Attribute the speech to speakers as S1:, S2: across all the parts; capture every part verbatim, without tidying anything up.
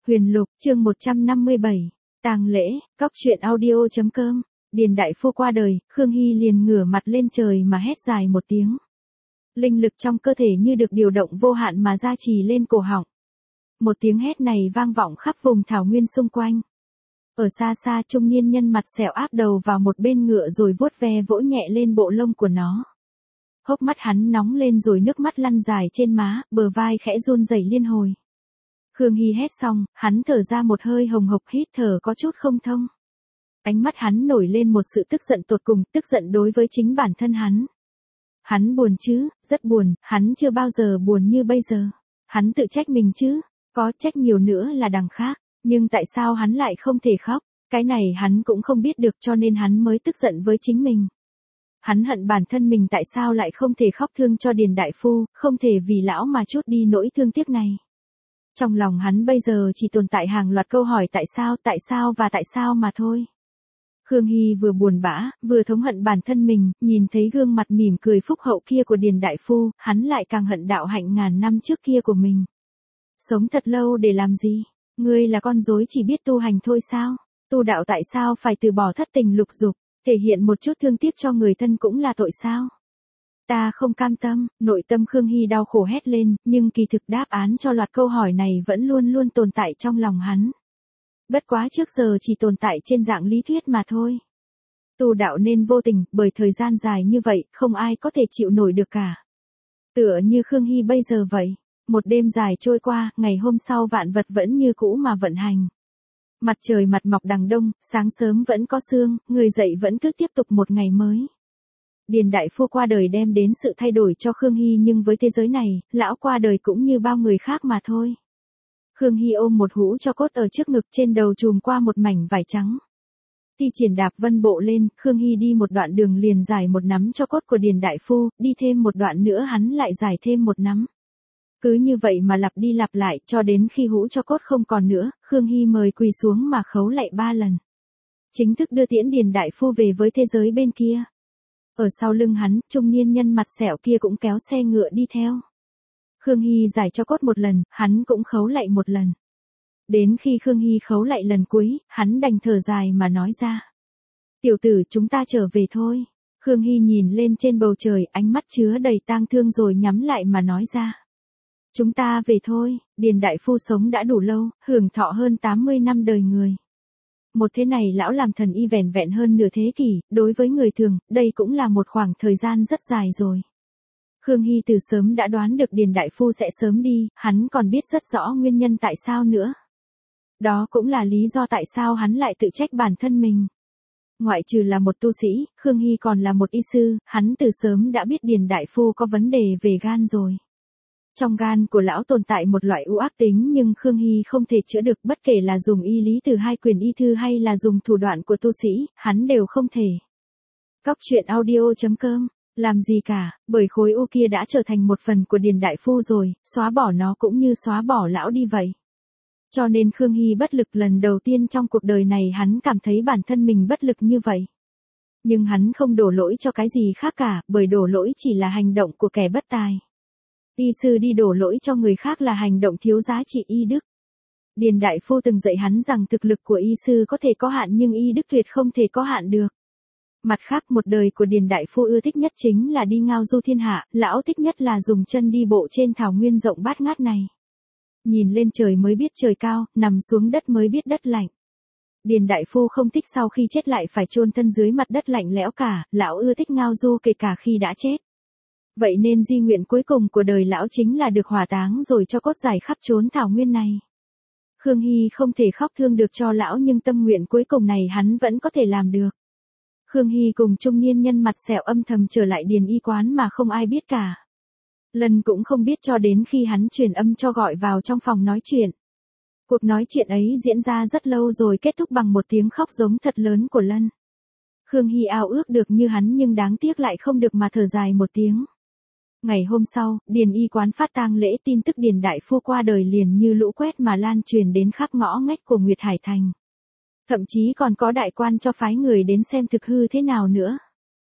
S1: Huyền Lục, chương một trăm năm mươi bảy, tang lễ, cóc truyện audio chấm com. Điền đại phu qua đời, Khương Hy liền ngửa mặt lên trời mà hét dài một tiếng. Linh lực trong cơ thể như được điều động vô hạn mà gia trì lên cổ họng. Một tiếng hét này vang vọng khắp vùng thảo nguyên xung quanh. Ở xa xa trung niên nhân mặt sẹo áp đầu vào một bên ngựa rồi vuốt ve vỗ nhẹ lên bộ lông của nó. Hốc mắt hắn nóng lên rồi nước mắt lăn dài trên má, bờ vai khẽ run rẩy liên hồi. Khương Hy hét xong, hắn thở ra một hơi hồng hộc, hít thở có chút không thông. Ánh mắt hắn nổi lên một sự tức giận tột cùng, tức giận đối với chính bản thân hắn. Hắn buồn chứ, rất buồn, hắn chưa bao giờ buồn như bây giờ. Hắn tự trách mình chứ, có trách nhiều nữa là đằng khác, nhưng tại sao hắn lại không thể khóc, cái này hắn cũng không biết được, cho nên hắn mới tức giận với chính mình. Hắn hận bản thân mình tại sao lại không thể khóc thương cho Điền đại phu, không thể vì lão mà chút đi nỗi thương tiếc này. Trong lòng hắn bây giờ chỉ tồn tại hàng loạt câu hỏi tại sao, tại sao và tại sao mà thôi. Khương Hy vừa buồn bã, vừa thống hận bản thân mình, nhìn thấy gương mặt mỉm cười phúc hậu kia của Điền đại phu, hắn lại càng hận đạo hạnh ngàn năm trước kia của mình. Sống thật lâu để làm gì? Ngươi là con rối chỉ biết tu hành thôi sao? Tu đạo tại sao phải từ bỏ thất tình lục dục, thể hiện một chút thương tiếc cho người thân cũng là tội sao? Ta không cam tâm, nội tâm Khương Hy đau khổ hét lên, nhưng kỳ thực đáp án cho loạt câu hỏi này vẫn luôn luôn tồn tại trong lòng hắn. Bất quá trước giờ chỉ tồn tại trên dạng lý thuyết mà thôi. Tu đạo nên vô tình, bởi thời gian dài như vậy, không ai có thể chịu nổi được cả. Tựa như Khương Hy bây giờ vậy, một đêm dài trôi qua, ngày hôm sau vạn vật vẫn như cũ mà vận hành. Mặt trời mặt mọc đằng đông, sáng sớm vẫn có sương, người dậy vẫn cứ tiếp tục một ngày mới. Điền đại phu qua đời đem đến sự thay đổi cho Khương Hy, nhưng với thế giới này, lão qua đời cũng như bao người khác mà thôi. Khương Hy ôm một hũ cho cốt ở trước ngực, trên đầu trùm qua một mảnh vải trắng. Thi triển đạp vân bộ lên, Khương Hy đi một đoạn đường liền giải một nắm cho cốt của Điền đại phu, đi thêm một đoạn nữa hắn lại giải thêm một nắm. Cứ như vậy mà lặp đi lặp lại, cho đến khi hũ cho cốt không còn nữa, Khương Hy mời quỳ xuống mà khấu lạy ba lần. Chính thức đưa tiễn Điền đại phu về với thế giới bên kia. Ở sau lưng hắn, trung niên nhân mặt sẹo kia cũng kéo xe ngựa đi theo. Khương Hy giải cho cốt một lần, hắn cũng khấu lạy một lần. Đến khi Khương Hy khấu lạy lần cuối, hắn đành thở dài mà nói ra. Tiểu tử, chúng ta trở về thôi. Khương Hy nhìn lên trên bầu trời, ánh mắt chứa đầy tang thương rồi nhắm lại mà nói ra. Chúng ta về thôi, Điền đại phu sống đã đủ lâu, hưởng thọ hơn tám mươi năm đời người. Một thế này lão làm thần y vẻn vẹn hơn nửa thế kỷ, đối với người thường, đây cũng là một khoảng thời gian rất dài rồi. Khương Hy từ sớm đã đoán được Điền đại phu sẽ sớm đi, hắn còn biết rất rõ nguyên nhân tại sao nữa. Đó cũng là lý do tại sao hắn lại tự trách bản thân mình. Ngoại trừ là một tu sĩ, Khương Hy còn là một y sư, hắn từ sớm đã biết Điền đại phu có vấn đề về gan rồi. Trong gan của lão tồn tại một loại u ác tính nhưng Khương Hy không thể chữa được, bất kể là dùng y lý từ hai quyền y thư hay là dùng thủ đoạn của tu sĩ, hắn đều không thể. Cóc truyện audio chấm com, làm gì cả, bởi khối u kia đã trở thành một phần của Điền đại phu rồi, xóa bỏ nó cũng như xóa bỏ lão đi vậy. Cho nên Khương Hy bất lực, lần đầu tiên trong cuộc đời này hắn cảm thấy bản thân mình bất lực như vậy. Nhưng hắn không đổ lỗi cho cái gì khác cả, bởi đổ lỗi chỉ là hành động của kẻ bất tài. Y sư đi đổ lỗi cho người khác là hành động thiếu giá trị y đức. Điền đại phu từng dạy hắn rằng thực lực của y sư có thể có hạn nhưng y đức tuyệt không thể có hạn được. Mặt khác, một đời của Điền đại phu ưa thích nhất chính là đi ngao du thiên hạ, lão thích nhất là dùng chân đi bộ trên thảo nguyên rộng bát ngát này. Nhìn lên trời mới biết trời cao, nằm xuống đất mới biết đất lạnh. Điền đại phu không thích sau khi chết lại phải chôn thân dưới mặt đất lạnh lẽo cả, lão ưa thích ngao du kể cả khi đã chết. Vậy nên di nguyện cuối cùng của đời lão chính là được hỏa táng rồi cho cốt giải khắp chốn thảo nguyên này. Khương Hy không thể khóc thương được cho lão nhưng tâm nguyện cuối cùng này hắn vẫn có thể làm được. Khương Hy cùng trung niên nhân mặt sẹo âm thầm trở lại Điền y quán mà không ai biết cả. Lân cũng không biết cho đến khi hắn truyền âm cho gọi vào trong phòng nói chuyện. Cuộc nói chuyện ấy diễn ra rất lâu rồi kết thúc bằng một tiếng khóc giống thật lớn của Lân. Khương Hy ao ước được như hắn nhưng đáng tiếc lại không được mà thở dài một tiếng. Ngày hôm sau, Điền y quán phát tang lễ, tin tức Điền đại phu qua đời liền như lũ quét mà lan truyền đến khắp ngõ ngách của Nguyệt Hải Thành. Thậm chí còn có đại quan cho phái người đến xem thực hư thế nào nữa.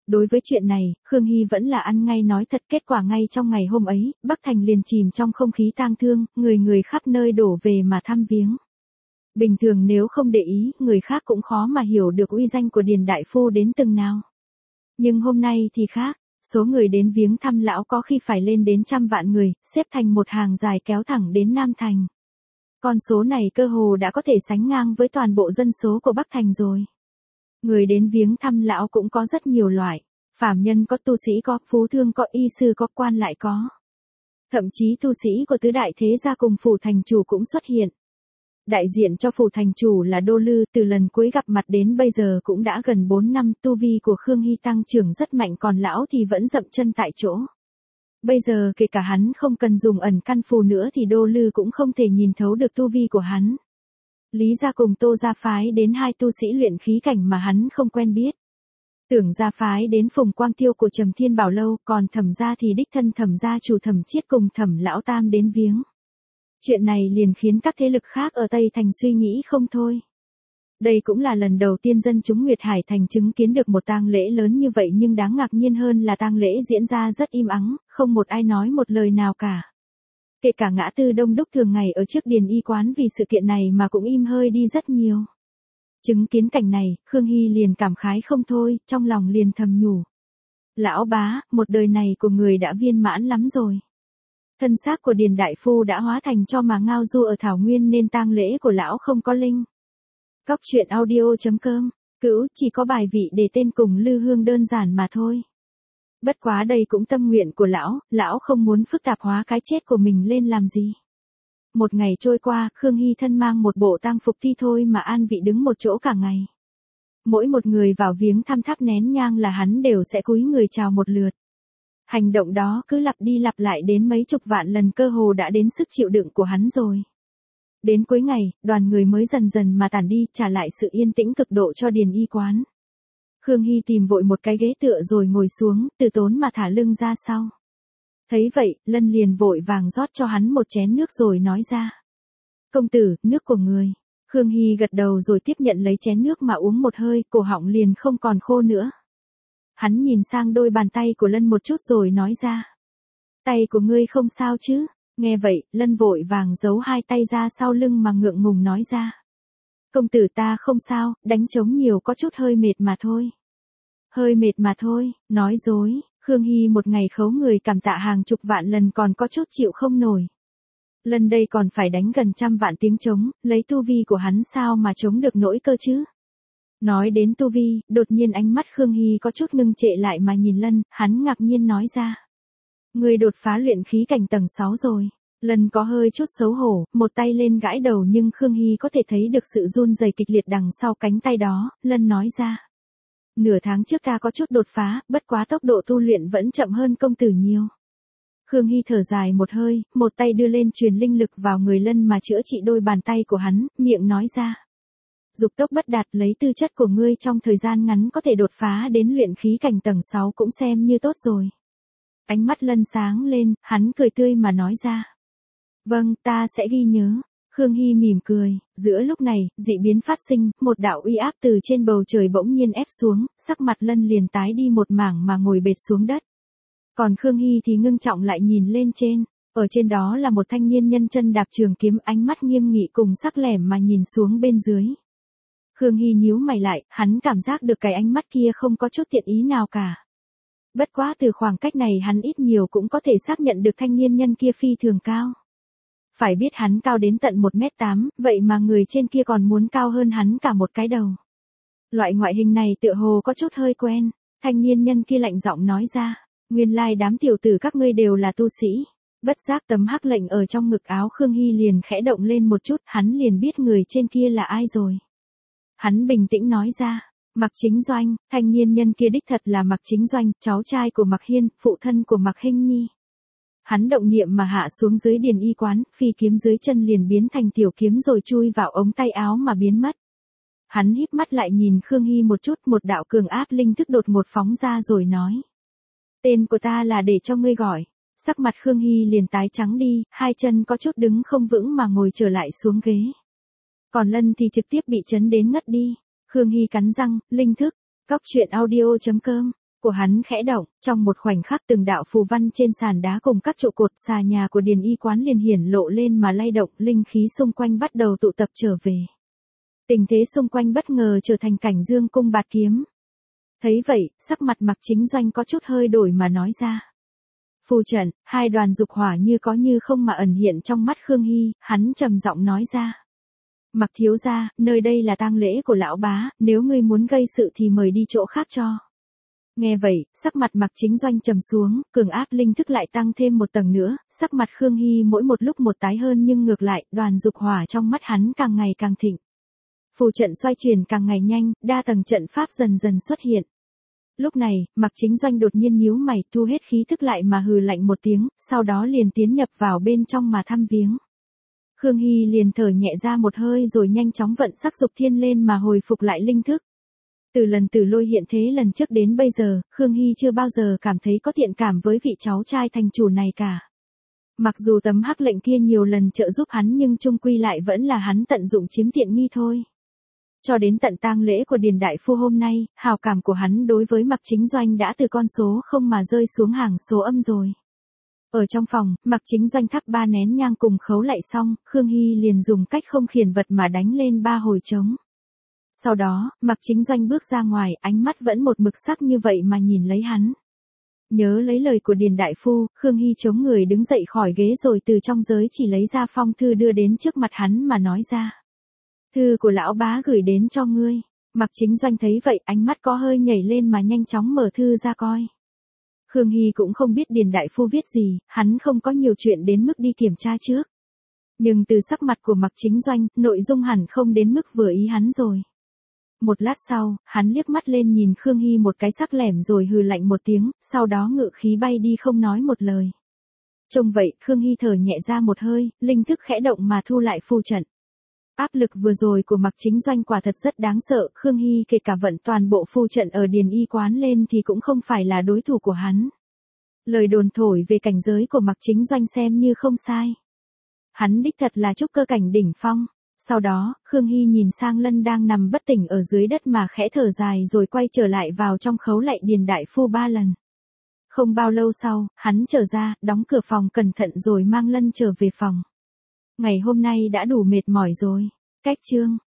S1: Đối với chuyện này, Khương Hy vẫn là ăn ngay nói thật, kết quả ngay trong ngày hôm ấy, Bắc Thành liền chìm trong không khí tang thương, người người khắp nơi đổ về mà thăm viếng. Bình thường nếu không để ý, người khác cũng khó mà hiểu được uy danh của Điền đại phu đến từng nào. Nhưng hôm nay thì khác, số người đến viếng thăm lão có khi phải lên đến trăm vạn người, xếp thành một hàng dài kéo thẳng đến Nam Thành. Con số này cơ hồ đã có thể sánh ngang với toàn bộ dân số của Bắc Thành rồi. Người đến viếng thăm lão cũng có rất nhiều loại, phàm nhân có, tu sĩ có, phú thương có, y sư có, quan lại có. Thậm chí tu sĩ của tứ đại thế gia cùng phủ thành chủ cũng xuất hiện. Đại diện cho phủ thành chủ là Đô Lư, từ lần cuối gặp mặt đến bây giờ cũng đã gần bốn năm, tu vi của Khương Hy tăng trưởng rất mạnh, còn lão thì vẫn dậm chân tại chỗ. Bây giờ kể cả hắn không cần dùng ẩn căn phù nữa thì Đô Lư cũng không thể nhìn thấu được tu vi của hắn. Lý gia cùng Tô gia phái đến hai tu sĩ luyện khí cảnh mà hắn không quen biết. Tưởng gia phái đến Phùng Quang Tiêu của Trầm Thiên Bảo Lâu, còn Thẩm gia thì đích thân Thẩm gia chủ Thẩm Chiết cùng Thẩm lão tam đến viếng. Chuyện này liền khiến các thế lực khác ở Tây Thành suy nghĩ không thôi. Đây cũng là lần đầu tiên dân chúng Nguyệt Hải Thành chứng kiến được một tang lễ lớn như vậy, nhưng đáng ngạc nhiên hơn là tang lễ diễn ra rất im ắng, không một ai nói một lời nào cả. Kể cả ngã tư đông đúc thường ngày ở trước Điền y quán vì sự kiện này mà cũng im hơi đi rất nhiều. Chứng kiến cảnh này, Khương Hy liền cảm khái không thôi, trong lòng liền thầm nhủ. Lão bá, một đời này của người đã viên mãn lắm rồi. Thân xác của Điền đại phu đã hóa thành cho mà ngao du ở thảo nguyên nên tang lễ của lão không có linh. Cóc truyện audio chấm com, cữu chỉ có bài vị để tên cùng Lư Hương đơn giản mà thôi. Bất quá đây cũng tâm nguyện của lão, lão không muốn phức tạp hóa cái chết của mình lên làm gì. Một ngày trôi qua, Khương Hy thân mang một bộ tang phục thi thôi mà an vị đứng một chỗ cả ngày. Mỗi một người vào viếng thăm thắp nén nhang là hắn đều sẽ cúi người chào một lượt. Hành động đó cứ lặp đi lặp lại đến mấy chục vạn lần, cơ hồ đã đến sức chịu đựng của hắn rồi. Đến cuối ngày, đoàn người mới dần dần mà tản đi, trả lại sự yên tĩnh cực độ cho Điền y quán. Khương Hy tìm vội một cái ghế tựa rồi ngồi xuống, từ tốn mà thả lưng ra sau. Thấy vậy, Lân liền vội vàng rót cho hắn một chén nước rồi nói ra. Công tử, nước của người. Khương Hy gật đầu rồi tiếp nhận lấy chén nước mà uống một hơi, cổ họng liền không còn khô nữa. Hắn nhìn sang đôi bàn tay của Lân một chút rồi nói ra. Tay của ngươi không sao chứ? Nghe vậy, Lân vội vàng giấu hai tay ra sau lưng mà ngượng ngùng nói ra. Công tử ta không sao, đánh trống nhiều có chút hơi mệt mà thôi. Hơi mệt mà thôi, nói dối, Khương Hy một ngày khấu người cảm tạ hàng chục vạn lần còn có chút chịu không nổi. Lần đây còn phải đánh gần trăm vạn tiếng trống, lấy tu vi của hắn sao mà chống được nỗi cơ chứ? Nói đến tu vi, đột nhiên ánh mắt Khương Hy có chút ngưng trệ lại mà nhìn Lân, hắn ngạc nhiên nói ra. Người đột phá luyện khí cảnh tầng sáu rồi. Lân có hơi chút xấu hổ, một tay lên gãi đầu nhưng Khương Hy có thể thấy được sự run rẩy kịch liệt đằng sau cánh tay đó, Lân nói ra. Nửa tháng trước ta có chút đột phá, bất quá tốc độ tu luyện vẫn chậm hơn công tử nhiều. Khương Hy thở dài một hơi, một tay đưa lên truyền linh lực vào người Lân mà chữa trị đôi bàn tay của hắn, miệng nói ra. Dục tốc bất đạt, lấy tư chất của ngươi trong thời gian ngắn có thể đột phá đến luyện khí cảnh tầng sáu cũng xem như tốt rồi. Ánh mắt Lân sáng lên, hắn cười tươi mà nói ra. Vâng, ta sẽ ghi nhớ. Khương Hy mỉm cười, giữa lúc này, dị biến phát sinh, một đạo uy áp từ trên bầu trời bỗng nhiên ép xuống, sắc mặt Lân liền tái đi một mảng mà ngồi bệt xuống đất. Còn Khương Hy thì ngưng trọng lại nhìn lên trên, ở trên đó là một thanh niên nhân chân đạp trường kiếm, ánh mắt nghiêm nghị cùng sắc lẻm mà nhìn xuống bên dưới. Khương Hy nhíu mày lại, hắn cảm giác được cái ánh mắt kia không có chút thiện ý nào cả. Bất quá từ khoảng cách này hắn ít nhiều cũng có thể xác nhận được thanh niên nhân kia phi thường cao. Phải biết hắn cao đến tận một mét tám, vậy mà người trên kia còn muốn cao hơn hắn cả một cái đầu. Loại ngoại hình này tựa hồ có chút hơi quen, thanh niên nhân kia lạnh giọng nói ra, nguyên lai đám tiểu tử các ngươi đều là tu sĩ. Bất giác tấm hắc lệnh ở trong ngực áo Khương Hy liền khẽ động lên một chút, hắn liền biết người trên kia là ai rồi. Hắn bình tĩnh nói ra, Mạc Chính Doanh, thanh niên nhân kia đích thật là Mạc Chính Doanh, cháu trai của Mạc Hiên, phụ thân của Mạc Hinh Nhi. Hắn động niệm mà hạ xuống dưới Điền y quán, phi kiếm dưới chân liền biến thành tiểu kiếm rồi chui vào ống tay áo mà biến mất. Hắn híp mắt lại nhìn Khương Hy một chút, một đạo cường áp linh thức đột ngột phóng ra rồi nói. Tên của ta là để cho ngươi gọi. Sắc mặt Khương Hy liền tái trắng đi, hai chân có chút đứng không vững mà ngồi trở lại xuống ghế. Còn Lân thì trực tiếp bị chấn đến ngất đi. Khương Hy cắn răng, linh thức, cóc truyện audio chấm com của hắn khẽ động, trong một khoảnh khắc từng đạo phù văn trên sàn đá cùng các trụ cột xà nhà của Điền Y quán liền hiển lộ lên mà lay động, linh khí xung quanh bắt đầu tụ tập trở về. Tình thế xung quanh bất ngờ trở thành cảnh dương cung bạt kiếm. Thấy vậy, sắc mặt Mạc Chính Doanh có chút hơi đổi mà nói ra. Phù trận, hai đoàn dục hỏa như có như không mà ẩn hiện trong mắt Khương Hy, hắn trầm giọng nói ra. Mạc thiếu gia, nơi đây là tang lễ của lão bá, nếu ngươi muốn gây sự thì mời đi chỗ khác cho. Nghe vậy, sắc mặt Mạc Chính Doanh trầm xuống, cường áp linh thức lại tăng thêm một tầng nữa, sắc mặt Khương Hy mỗi một lúc một tái hơn nhưng ngược lại, đoàn dục hỏa trong mắt hắn càng ngày càng thịnh. Phù trận xoay chuyển càng ngày nhanh, đa tầng trận pháp dần dần xuất hiện. Lúc này, Mạc Chính Doanh đột nhiên nhíu mày, thu hết khí thức lại mà hừ lạnh một tiếng, sau đó liền tiến nhập vào bên trong mà thăm viếng. Khương Hy liền thở nhẹ ra một hơi rồi nhanh chóng vận sắc dục thiên lên mà hồi phục lại linh thức. Từ lần Tử Lôi hiện thế lần trước đến bây giờ, Khương Hy chưa bao giờ cảm thấy có thiện cảm với vị cháu trai thành chủ này cả. Mặc dù tấm hắc lệnh kia nhiều lần trợ giúp hắn nhưng chung quy lại vẫn là hắn tận dụng chiếm tiện nghi thôi. Cho đến tận tang lễ của Điền đại phu hôm nay, hào cảm của hắn đối với Mạc Chính Doanh đã từ con số không mà rơi xuống hàng số âm rồi. Ở trong phòng, Mạc Chính Doanh thắp ba nén nhang cùng khấu lại xong, Khương Hy liền dùng cách không khiển vật mà đánh lên ba hồi trống. Sau đó, Mạc Chính Doanh bước ra ngoài, ánh mắt vẫn một mực sắc như vậy mà nhìn lấy hắn. Nhớ lấy lời của Điền đại phu, Khương Hy chống người đứng dậy khỏi ghế rồi từ trong giới chỉ lấy ra phong thư đưa đến trước mặt hắn mà nói ra. Thư của lão bá gửi đến cho ngươi. Mạc Chính Doanh thấy vậy, ánh mắt có hơi nhảy lên mà nhanh chóng mở thư ra coi. Khương Hy cũng không biết Điền đại phu viết gì, hắn không có nhiều chuyện đến mức đi kiểm tra trước. Nhưng từ sắc mặt của Mạc Chính Doanh, nội dung hẳn không đến mức vừa ý hắn rồi. Một lát sau, hắn liếc mắt lên nhìn Khương Hy một cái sắc lẻm rồi hừ lạnh một tiếng, sau đó ngự khí bay đi không nói một lời. Trông vậy, Khương Hy thở nhẹ ra một hơi, linh thức khẽ động mà thu lại phù trận. Áp lực vừa rồi của Mạc Chính Doanh quả thật rất đáng sợ, Khương Hy kể cả vận toàn bộ phù trận ở Điền Y quán lên thì cũng không phải là đối thủ của hắn. Lời đồn thổi về cảnh giới của Mạc Chính Doanh xem như không sai. Hắn đích thật là trúc cơ cảnh đỉnh phong. Sau đó, Khương Hy nhìn sang Lân đang nằm bất tỉnh ở dưới đất mà khẽ thở dài rồi quay trở lại vào trong khấu lạy Điền đại phu ba lần. Không bao lâu sau, hắn trở ra, đóng cửa phòng cẩn thận rồi mang Lân trở về phòng. Ngày hôm nay đã đủ mệt mỏi rồi. Cách chương